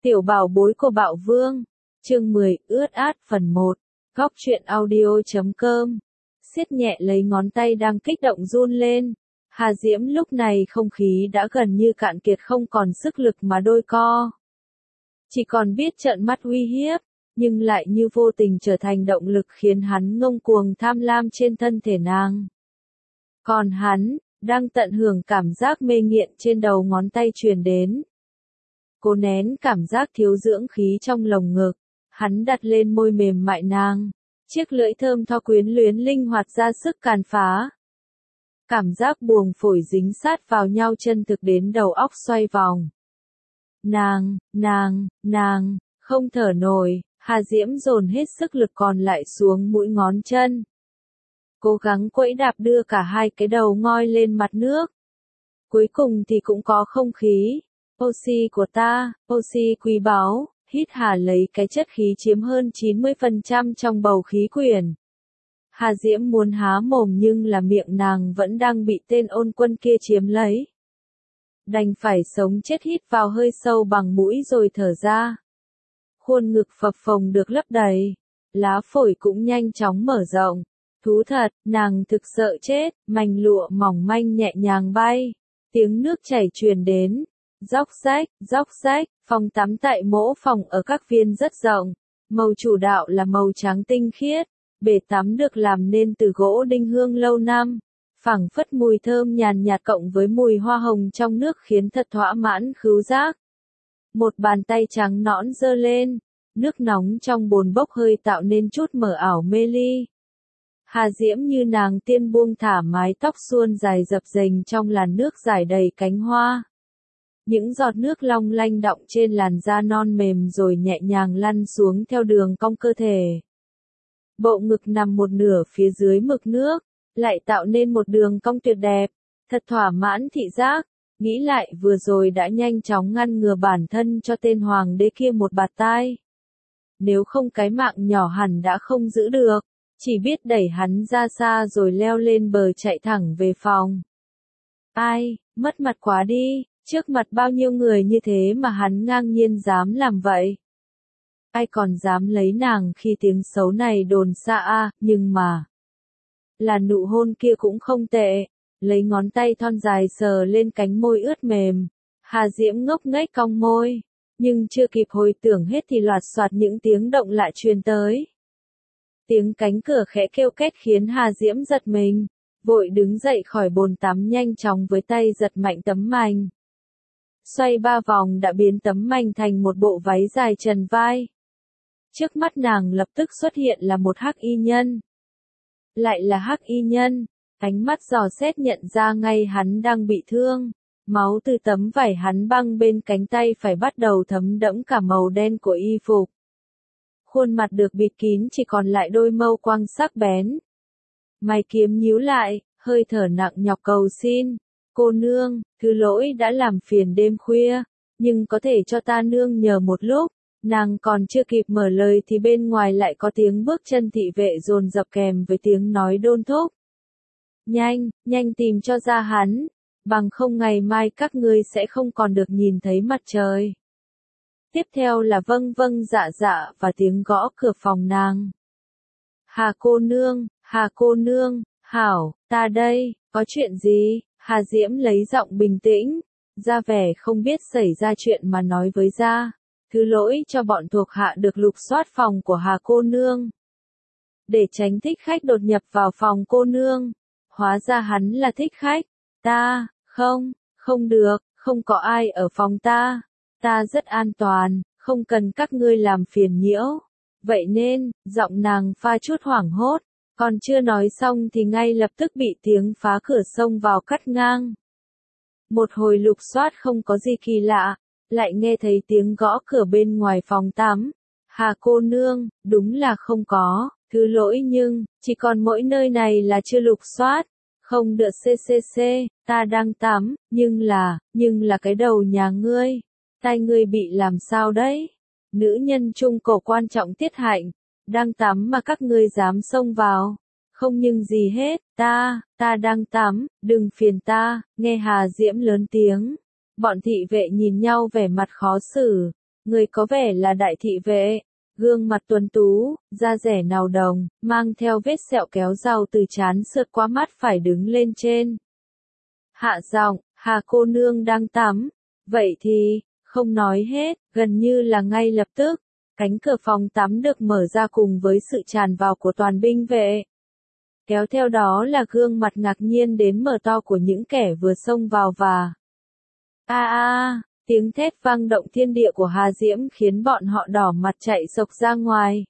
Tiểu bảo bối của Bạo Vương, chương 10, ướt át phần 1, góc truyện audio.com. Siết nhẹ lấy ngón tay đang kích động run lên. Hà Diễm lúc này không khí đã gần như cạn kiệt, không còn sức lực mà đôi co. Chỉ còn biết trợn mắt uy hiếp, nhưng lại như vô tình trở thành động lực khiến hắn ngông cuồng tham lam trên thân thể nàng. Còn hắn, đang tận hưởng cảm giác mê nghiện trên đầu ngón tay truyền đến. Cố nén cảm giác thiếu dưỡng khí trong lồng ngực, hắn đặt lên môi mềm mại nàng, chiếc lưỡi thơm tho quyến luyến linh hoạt ra sức càn phá. Cảm giác buồng phổi dính sát vào nhau chân thực đến đầu óc xoay vòng. Nàng, không thở nổi, Hà Diễm dồn hết sức lực còn lại xuống mũi ngón chân. Cố gắng quẫy đạp đưa cả hai cái đầu ngoi lên mặt nước. Cuối cùng thì cũng có không khí. Oxy của ta, oxy quý báu, hít hà lấy cái chất khí chiếm hơn 90% trong bầu khí quyển. Hà Diễm muốn há mồm nhưng là miệng nàng vẫn đang bị tên ôn quân kia chiếm lấy. Đành phải sống chết hít vào hơi sâu bằng mũi rồi thở ra. Khuôn ngực phập phồng được lấp đầy, lá phổi cũng nhanh chóng mở rộng. Thú thật, nàng thực sợ chết, mảnh lụa mỏng manh nhẹ nhàng bay. Tiếng nước chảy truyền đến. Róc rách, phòng tắm tại mỗ phòng ở các viên rất rộng. Màu chủ đạo là màu trắng tinh khiết. Bể tắm được làm nên từ gỗ đinh hương lâu năm. Phảng phất mùi thơm nhàn nhạt cộng với mùi hoa hồng trong nước khiến thật thỏa mãn khứu giác. Một bàn tay trắng nõn giơ lên. Nước nóng trong bồn bốc hơi tạo nên chút mờ ảo mê ly. Hà Diễm như nàng tiên buông thả mái tóc suôn dài dập dềnh trong làn nước rải đầy cánh hoa. Những giọt nước long lanh đọng trên làn da non mềm rồi nhẹ nhàng lăn xuống theo đường cong cơ thể. Bộ ngực nằm một nửa phía dưới mực nước, lại tạo nên một đường cong tuyệt đẹp, thật thỏa mãn thị giác. Nghĩ lại vừa rồi đã nhanh chóng ngăn ngừa bản thân cho tên hoàng đế kia một bạt tai. Nếu không cái mạng nhỏ hẳn đã không giữ được, chỉ biết đẩy hắn ra xa rồi leo lên bờ chạy thẳng về phòng. Ai, mất mặt quá đi, trước mặt bao nhiêu người như thế mà hắn ngang nhiên dám làm vậy. Ai còn dám lấy nàng khi tiếng xấu này đồn xa a, nhưng mà. Là nụ hôn kia cũng không tệ, lấy ngón tay thon dài sờ lên cánh môi ướt mềm. Hà Diễm ngốc nghếch cong môi, nhưng chưa kịp hồi tưởng hết thì loạt soạt những tiếng động lạ truyền tới. Tiếng cánh cửa khẽ kêu két khiến Hà Diễm giật mình, vội đứng dậy khỏi bồn tắm nhanh chóng với tay giật mạnh tấm mành. Xoay 3 vòng đã biến tấm mành thành một bộ váy dài trần vai. Trước mắt nàng lập tức xuất hiện là một hắc y nhân. Lại là hắc y nhân, ánh mắt dò xét nhận ra ngay hắn đang bị thương. Máu từ tấm vải hắn băng bên cánh tay phải bắt đầu thấm đẫm cả màu đen của y phục. Khuôn mặt được bịt kín chỉ còn lại đôi mâu quang sắc bén. Mày kiếm nhíu lại, hơi thở nặng nhọc cầu xin. Cô nương, thứ lỗi đã làm phiền đêm khuya, nhưng có thể cho ta nương nhờ một lúc. Nàng còn chưa kịp mở lời thì bên ngoài lại có tiếng bước chân thị vệ dồn dập kèm với tiếng nói đôn thúc. Nhanh tìm cho ra hắn, bằng không ngày mai các ngươi sẽ không còn được nhìn thấy mặt trời. Tiếp theo là vâng dạ và tiếng gõ cửa phòng nàng. Hà cô nương, hảo, ta đây, có chuyện gì? Hà Diễm lấy giọng bình tĩnh, ra vẻ không biết xảy ra chuyện mà nói với ra. Thứ lỗi cho bọn thuộc hạ được lục soát phòng của Hà cô nương. Để tránh thích khách đột nhập vào phòng cô nương. Hóa ra hắn là thích khách. Ta, không được, không có ai ở phòng ta. Ta rất an toàn, không cần các ngươi làm phiền nhiễu. Vậy nên, giọng nàng pha chút hoảng hốt. Còn chưa nói xong thì ngay lập tức bị tiếng phá cửa xông vào cắt ngang. Một hồi lục soát không có gì kỳ lạ. Lại nghe thấy tiếng gõ cửa bên ngoài phòng tắm. Hà cô nương, đúng là không có, thứ lỗi nhưng, chỉ còn mỗi nơi này là chưa lục soát. Không được ta đang tắm, nhưng là cái đầu nhà ngươi. Tai ngươi bị làm sao đấy? Nữ nhân trung cổ quan trọng tiết hạnh, đang tắm mà các ngươi dám xông vào. Không nhưng gì hết, ta đang tắm, đừng phiền ta, nghe Hà Diễm lớn tiếng. Bọn thị vệ nhìn nhau vẻ mặt khó xử, Người có vẻ là đại thị vệ, gương mặt tuấn tú, da dẻ nào đồng, mang theo vết sẹo kéo rau từ trán sượt qua mắt phải đứng lên trên. Hạ giọng, Hà cô nương đang tắm. Vậy thì, không nói hết, gần như là ngay lập tức, cánh cửa phòng tắm được mở ra cùng với sự tràn vào của toàn binh vệ. Kéo theo đó là gương mặt ngạc nhiên đến mở to của những kẻ vừa xông vào và tiếng thét vang động thiên địa của Hà Diễm khiến bọn họ đỏ mặt chạy xộc ra ngoài.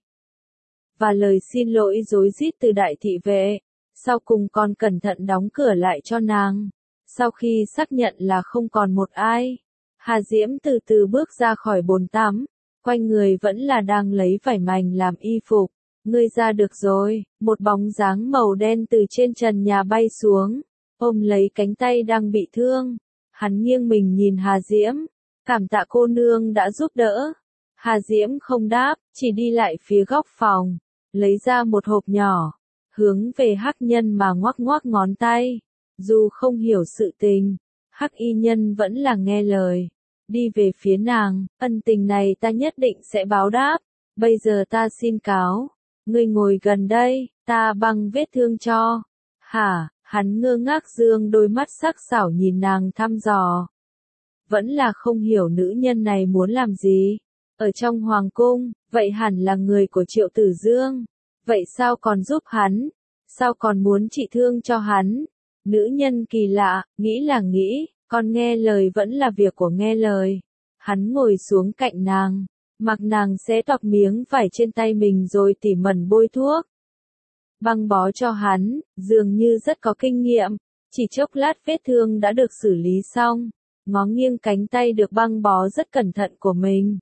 Và lời xin lỗi rối rít từ đại thị vệ, sau cùng còn cẩn thận đóng cửa lại cho nàng. Sau khi xác nhận là không còn một ai, Hà Diễm từ từ bước ra khỏi bồn tắm, quanh người vẫn là đang lấy vải mành làm y phục. Ngươi ra được rồi, một bóng dáng màu đen từ trên trần nhà bay xuống, ôm lấy cánh tay đang bị thương. Hắn nghiêng mình nhìn Hà Diễm, cảm tạ cô nương đã giúp đỡ. Hà Diễm không đáp, chỉ đi lại phía góc phòng, lấy ra một hộp nhỏ, hướng về Hắc Nhân mà ngoắc ngoắc ngón tay. Dù không hiểu sự tình, Hắc Y Nhân vẫn là nghe lời, đi về phía nàng, ân tình này ta nhất định sẽ báo đáp. Bây giờ ta xin cáo, ngươi ngồi gần đây, ta băng vết thương cho. Hả? Hắn ngơ ngác dương đôi mắt sắc sảo nhìn nàng thăm dò. Vẫn là không hiểu nữ nhân này muốn làm gì. Ở trong hoàng cung, vậy hẳn là người của Triệu Tử Dương. Vậy sao còn giúp hắn? Sao còn muốn trị thương cho hắn? Nữ nhân kỳ lạ, nghĩ là nghĩ, còn nghe lời vẫn là việc của nghe lời. Hắn ngồi xuống cạnh nàng, mặc nàng xé toạc miếng vải trên tay mình rồi tỉ mẩn bôi thuốc. Băng bó cho hắn, dường như rất có kinh nghiệm, chỉ chốc lát vết thương đã được xử lý xong, ngó nghiêng cánh tay được băng bó rất cẩn thận của mình.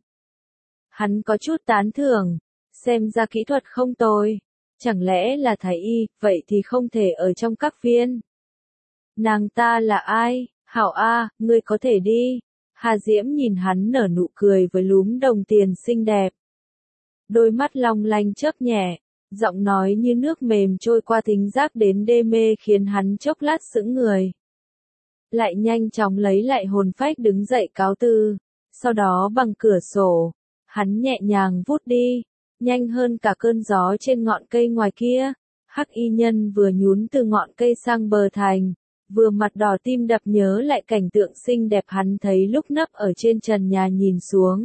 Hắn có chút tán thưởng, xem ra kỹ thuật không tồi, chẳng lẽ là thái y, vậy thì không thể ở trong các viên. Nàng ta là ai? Hảo A, ngươi có thể đi. Hà Diễm nhìn hắn nở nụ cười với lúm đồng tiền xinh đẹp. Đôi mắt long lanh chớp nhẹ, giọng nói như nước mềm trôi qua thính giác đến đê mê khiến hắn chốc lát sững người. Lại nhanh chóng lấy lại hồn phách đứng dậy cáo từ, sau đó bằng cửa sổ, hắn nhẹ nhàng vút đi, nhanh hơn cả cơn gió trên ngọn cây ngoài kia. Hắc Y Nhân vừa nhún từ ngọn cây sang bờ thành, vừa mặt đỏ tim đập nhớ lại cảnh tượng xinh đẹp hắn thấy lúc nấp ở trên trần nhà nhìn xuống.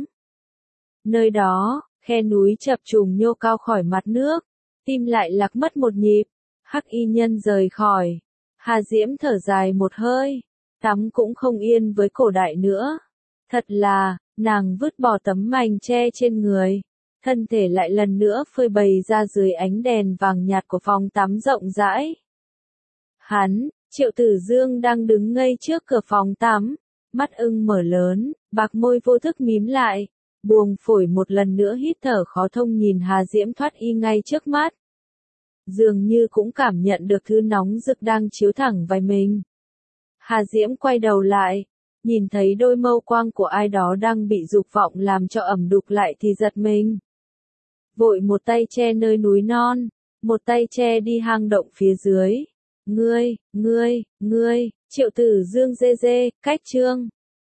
Nơi đó, khe núi chập trùng nhô cao khỏi mặt nước, tim lại lạc mất một nhịp. Hắc Y Nhân rời khỏi, Hà Diễm thở dài một hơi, tắm cũng không yên với cổ đại nữa. Thật là, nàng vứt bỏ tấm mành che trên người, thân thể lại lần nữa phơi bày ra dưới ánh đèn vàng nhạt của phòng tắm rộng rãi. Hắn, Triệu Tử Dương đang đứng ngây trước cửa phòng tắm, mắt ưng mở lớn, bạc môi vô thức mím lại, buồng phổi một lần nữa hít thở khó thông nhìn Hà Diễm thoát y ngay trước mắt. Dường như cũng cảm nhận được thứ nóng rực đang chiếu thẳng vai mình. Hà Diễm quay đầu lại, nhìn thấy đôi mâu quang của ai đó đang bị dục vọng làm cho ẩm đục lại thì giật mình. Vội một tay che nơi núi non, một tay che đi hang động phía dưới. Ngươi, Triệu Tử Dương dê, cách chương.